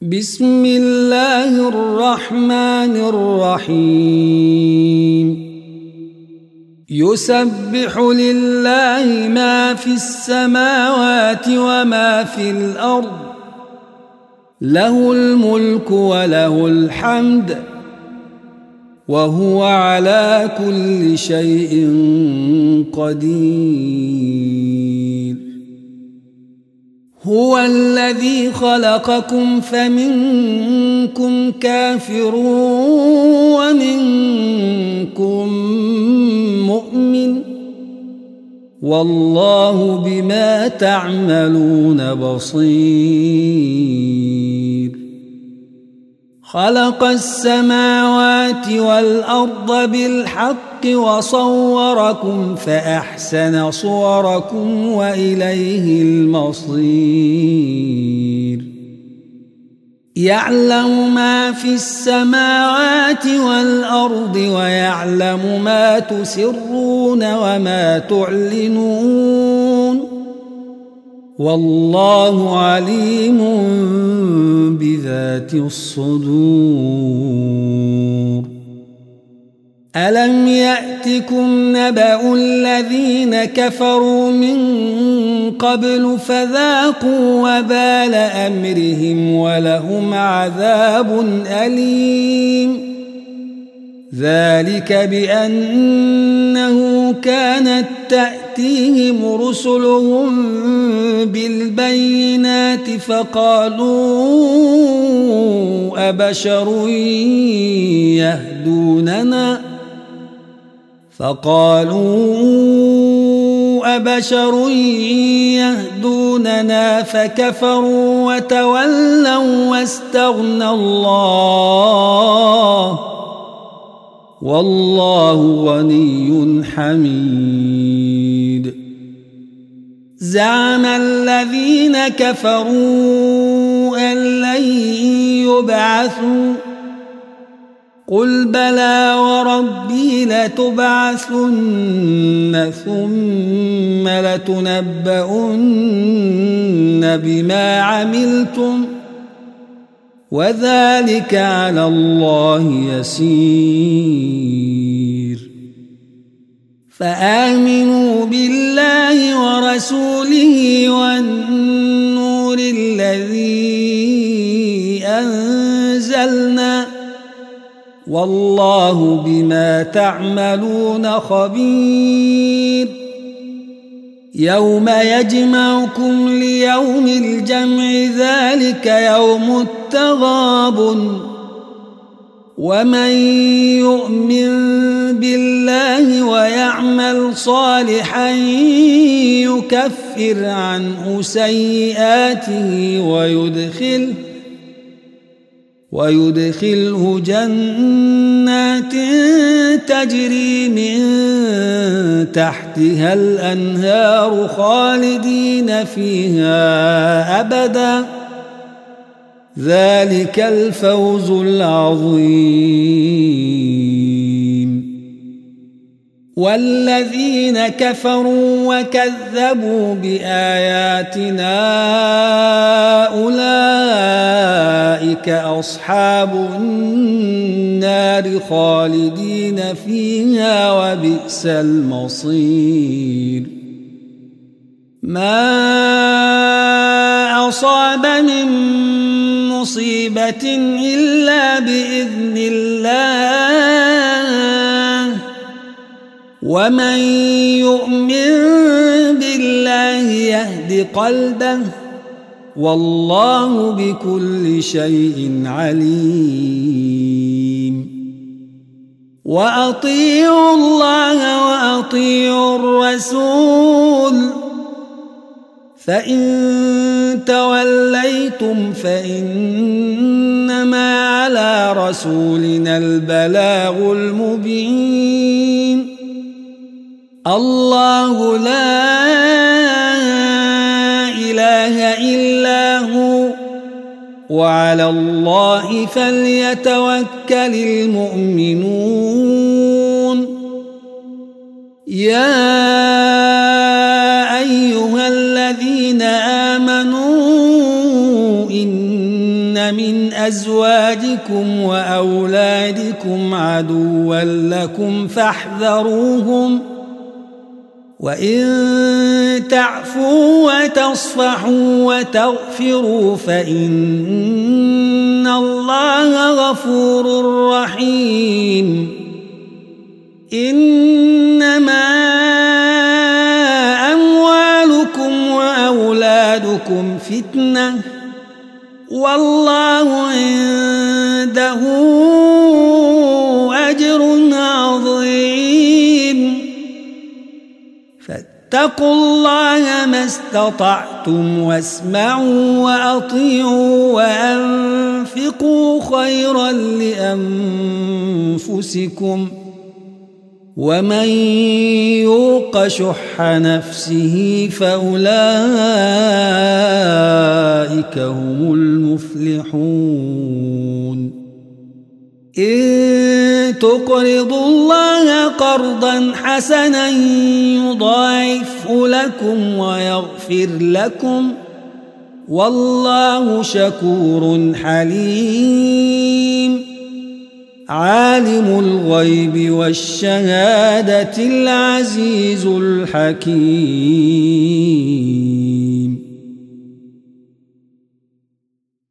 بسم الله الرحمن الرحيم يسبح لله ما في السماوات وما في الأرض له الملك وله الحمد وهو على كل شيء قدير هو الذي خلقكم فمنكم كافر ومنكم مؤمن والله بما تعملون بصير خلق السماوات والأرض بالحق وصوركم فأحسن صوركم وإليه المصير يعلم ما في السماوات والأرض ويعلم ما تسرون وما تعلنون والله عليم بذات الصدور ألم يأتكم نبأ الذين كفروا من قبل فذاقوا وبال أمرهم ولهم عذاب أليم ذلك بأنه كانت تأتيهم رسلهم بالبينات فقالوا أبشر يهدوننا فكفروا وتولوا واستغنى الله والله غني حميد زعم الذين كفروا أن لن يبعثوا قل بلى وربي لتبعثن ثم لتنبؤن بما عملتم وذلك على الله يسير فآمنوا بالله ورسوله والنور الذي أنزلنا والله بما تعملون خبير يوم يجمعكم ليوم الجمع ذلك يوم التغابن ومن يؤمن بالله ويعمل صالحا يكفر عنه سيئاته ويدخله جنات تجري من تحتها الأنهار خالدين فيها أبدا ذلك الفوز العظيم والذين كفروا وكذبوا بآياتنا أولئك أصحاب النار خالدين فيها وبئس المصير ما أصاب من مصيبة إلا بإذن الله ومن يؤمن بالله يهد قلبه والله بكل شيء عليم وأطيعوا الله وأطيعوا الرسول فإن توليتم فإنما على رسولنا البلاغ المبين الله لا إله إلا هو وعلى الله فليتوكل المؤمنون يا أيها الذين آمنوا إن من أزواجكم وأولادكم عدوا لكم فاحذروهم وإن تعفوا وتصفحوا وتغفروا فإن الله غفور رحيم إنما أموالكم وأولادكم فتنة والله عنده أجر عظيم فاتقوا الله ما استطعتم واسمعوا وأطيعوا وأنفقوا خيرا لأنفسكم ومن يوق شح نفسه فأولئك هم المفلحون إن تقرضوا الله قرضا حسنا يضاعفه لكم ويغفر لكم والله شكور حليم عالم الغيب والشهادة العزيز الحكيم